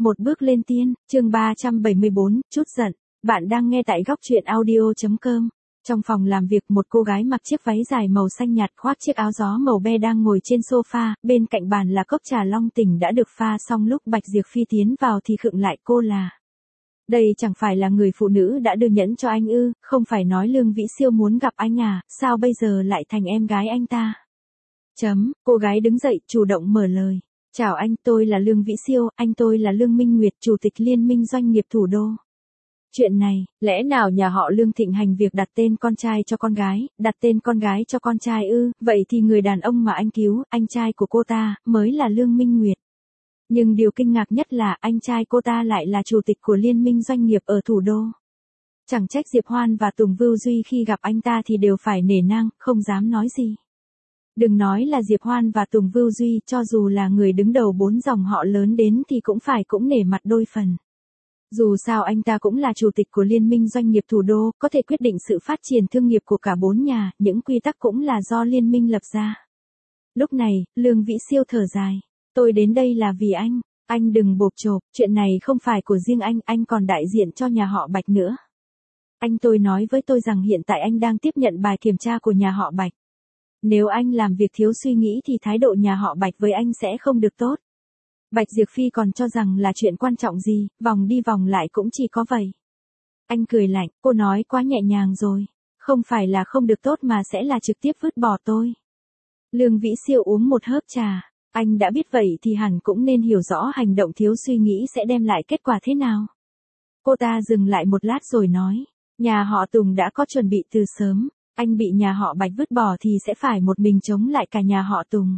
Một bước lên tiên, chương 374, chút giận. Bạn đang nghe tại góc truyện audio.com. Trong phòng làm việc, một cô gái mặc chiếc váy dài màu xanh nhạt khoác chiếc áo gió màu be đang ngồi trên sofa, bên cạnh bàn là cốc trà long tỉnh đã được pha xong. Lúc Bạch Diệp Phi tiến vào thì khựng lại, cô là... Đây chẳng phải là người phụ nữ đã đưa nhẫn cho anh ư? Không phải nói Lương Vĩ Siêu muốn gặp anh à, sao bây giờ lại thành em gái anh ta? Cô gái đứng dậy, chủ động mở lời. Chào anh, tôi là Lương Vĩ Siêu, anh tôi là Lương Minh Nguyệt, Chủ tịch Liên minh Doanh nghiệp Thủ đô. Chuyện này, lẽ nào nhà họ Lương thịnh hành việc đặt tên con trai cho con gái, đặt tên con gái cho con trai ư? Vậy thì người đàn ông mà anh cứu, anh trai của cô ta, mới là Lương Minh Nguyệt. Nhưng điều kinh ngạc nhất là anh trai cô ta lại là chủ tịch của Liên minh Doanh nghiệp ở Thủ đô. Chẳng trách Diệp Hoan và Tùng Vưu Duy khi gặp anh ta thì đều phải nể nang, không dám nói gì. Đừng nói là Diệp Hoan và Tùng Vưu Duy, cho dù là người đứng đầu 4 dòng họ lớn đến thì cũng nể mặt đôi phần. Dù sao anh ta cũng là chủ tịch của Liên minh Doanh nghiệp Thủ đô, có thể quyết định sự phát triển thương nghiệp của cả 4 nhà, những quy tắc cũng là do liên minh lập ra. Lúc này, Lương Vĩ Siêu thở dài. Tôi đến đây là vì anh đừng bộp chộp, chuyện này không phải của riêng anh còn đại diện cho nhà họ Bạch nữa. Anh tôi nói với tôi rằng hiện tại anh đang tiếp nhận bài kiểm tra của nhà họ Bạch. Nếu anh làm việc thiếu suy nghĩ thì thái độ nhà họ Bạch với anh sẽ không được tốt. Bạch Diệp Phi còn cho rằng là chuyện quan trọng gì, vòng đi vòng lại cũng chỉ có vậy. Anh cười lạnh, cô nói quá nhẹ nhàng rồi. Không phải là không được tốt mà sẽ là trực tiếp vứt bỏ tôi. Lương Vĩ Siêu uống một hớp trà. Anh đã biết vậy thì hẳn cũng nên hiểu rõ hành động thiếu suy nghĩ sẽ đem lại kết quả thế nào. Cô ta dừng lại một lát rồi nói. Nhà họ Tùng đã có chuẩn bị từ sớm. Anh bị nhà họ Bạch vứt bỏ thì sẽ phải một mình chống lại cả nhà họ Tùng.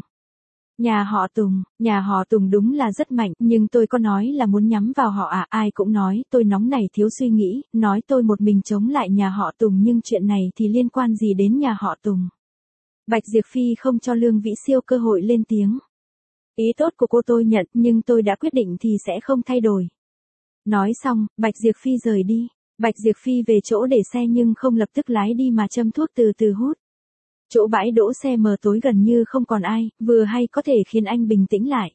Nhà họ Tùng đúng là rất mạnh, nhưng tôi có nói là muốn nhắm vào họ à? Ai cũng nói tôi nóng nảy thiếu suy nghĩ, nói tôi một mình chống lại nhà họ Tùng, nhưng chuyện này thì liên quan gì đến nhà họ Tùng? Bạch Diệp Phi không cho Lương Vĩ Siêu cơ hội lên tiếng. Ý tốt của cô tôi nhận, nhưng tôi đã quyết định thì sẽ không thay đổi. Nói xong, Bạch Diệp Phi rời đi. Bạch Diệp Phi về chỗ để xe nhưng không lập tức lái đi mà châm thuốc từ từ hút. Chỗ bãi đỗ xe mờ tối gần như không còn ai, vừa hay có thể khiến anh bình tĩnh lại.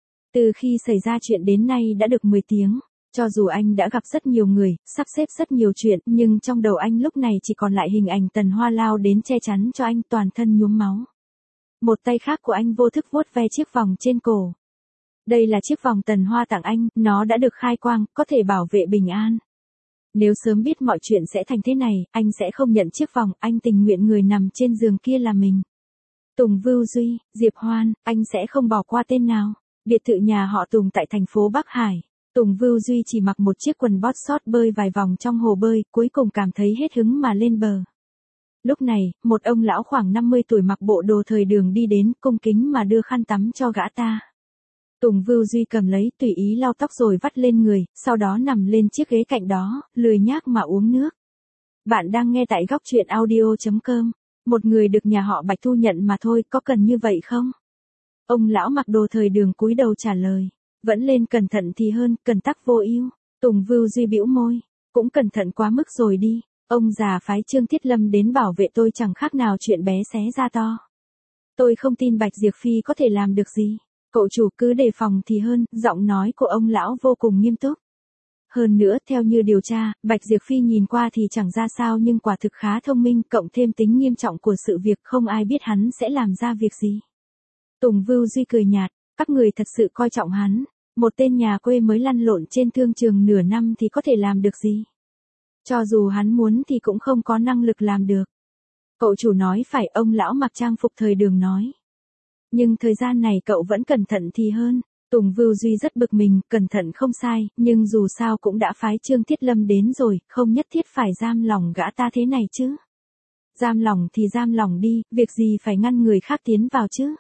Từ khi xảy ra chuyện đến nay đã được 10 tiếng, cho dù anh đã gặp rất nhiều người, sắp xếp rất nhiều chuyện, nhưng trong đầu anh lúc này chỉ còn lại hình ảnh Tần Hoa lao đến che chắn cho anh, toàn thân nhuốm máu. Một tay khác của anh vô thức vuốt ve chiếc vòng trên cổ. Đây là chiếc vòng Tần Hoa tặng anh, nó đã được khai quang, có thể bảo vệ bình an. Nếu sớm biết mọi chuyện sẽ thành thế này, anh sẽ không nhận chiếc vòng, anh tình nguyện người nằm trên giường kia là mình. Tùng Vưu Duy, Diệp Hoan, anh sẽ không bỏ qua tên nào. Biệt thự nhà họ Tùng tại thành phố Bắc Hải. Tùng Vưu Duy chỉ mặc một chiếc quần bót short bơi vài vòng trong hồ bơi, cuối cùng cảm thấy hết hứng mà lên bờ. Lúc này, một ông lão khoảng 50 tuổi mặc bộ đồ thời đường đi đến, cung kính mà đưa khăn tắm cho gã ta. Tùng Vưu Duy cầm lấy, tùy ý lau tóc rồi vắt lên người, sau đó nằm lên chiếc ghế cạnh đó, lười nhác mà uống nước. Bạn đang nghe tại góc truyện audio.com. Một người được nhà họ Bạch thu nhận mà thôi, có cần như vậy không? Ông lão mặc đồ thời đường cúi đầu trả lời. Vẫn lên cẩn thận thì hơn, cần tắc vô ưu. Tùng Vưu Duy bĩu môi. Cũng cẩn thận quá mức rồi đi. Ông già phái Trương Thiết Lâm đến bảo vệ tôi chẳng khác nào chuyện bé xé ra to. Tôi không tin Bạch Diệp Phi có thể làm được gì. Cậu chủ cứ đề phòng thì hơn, giọng nói của ông lão vô cùng nghiêm túc. Hơn nữa, theo như điều tra, Bạch Diệp Phi nhìn qua thì chẳng ra sao nhưng quả thực khá thông minh, cộng thêm tính nghiêm trọng của sự việc, không ai biết hắn sẽ làm ra việc gì. Tùng Vưu Duy cười nhạt, các người thật sự coi trọng hắn. Một tên nhà quê mới lăn lộn trên thương trường nửa năm thì có thể làm được gì? Cho dù hắn muốn thì cũng không có năng lực làm được. Cậu chủ nói phải, ông lão mặc trang phục thời đường nói. Nhưng thời gian này cậu vẫn cẩn thận thì hơn. Tùng Vưu Duy rất bực mình, cẩn thận không sai, nhưng dù sao cũng đã phái Trương Thiết Lâm đến rồi, không nhất thiết phải giam lòng gã ta thế này chứ. Giam lòng thì giam lòng đi, việc gì phải ngăn người khác tiến vào chứ.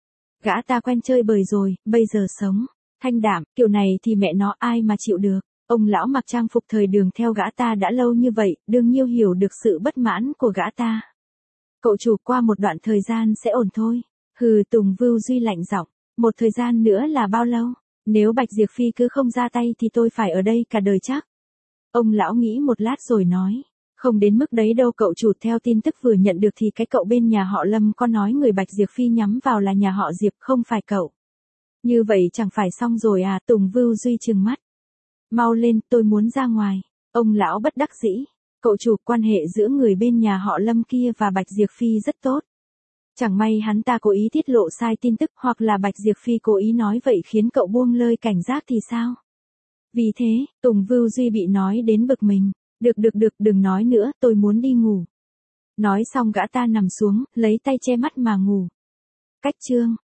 Gã ta quen chơi bời rồi, bây giờ sống thanh đạm, kiểu này thì mẹ nó ai mà chịu được. Ông lão mặc trang phục thời đường theo gã ta đã lâu như vậy, đương nhiên hiểu được sự bất mãn của gã ta. Cậu chủ qua một đoạn thời gian sẽ ổn thôi. Hừ, Tùng Vưu Duy lạnh giọng. Một thời gian nữa là bao lâu? Nếu Bạch Diệp Phi cứ không ra tay thì tôi phải ở đây cả đời chắc. Ông lão nghĩ một lát rồi nói. Không đến mức đấy đâu cậu chủ, theo tin tức vừa nhận được thì cái cậu bên nhà họ Lâm có nói người Bạch Diệp Phi nhắm vào là nhà họ Diệp, không phải cậu. Như vậy chẳng phải xong rồi à? Tùng Vưu Duy trừng mắt. Mau lên, tôi muốn ra ngoài. Ông lão bất đắc dĩ. Cậu chủ, quan hệ giữa người bên nhà họ Lâm kia và Bạch Diệp Phi rất tốt. Chẳng may hắn ta cố ý tiết lộ sai tin tức hoặc là Bạch Diệp Phi cố ý nói vậy khiến cậu buông lơi cảnh giác thì sao? Vì thế, Tùng Vưu Duy bị nói đến bực mình. Được, đừng nói nữa, tôi muốn đi ngủ. Nói xong gã ta nằm xuống, lấy tay che mắt mà ngủ. Cách chương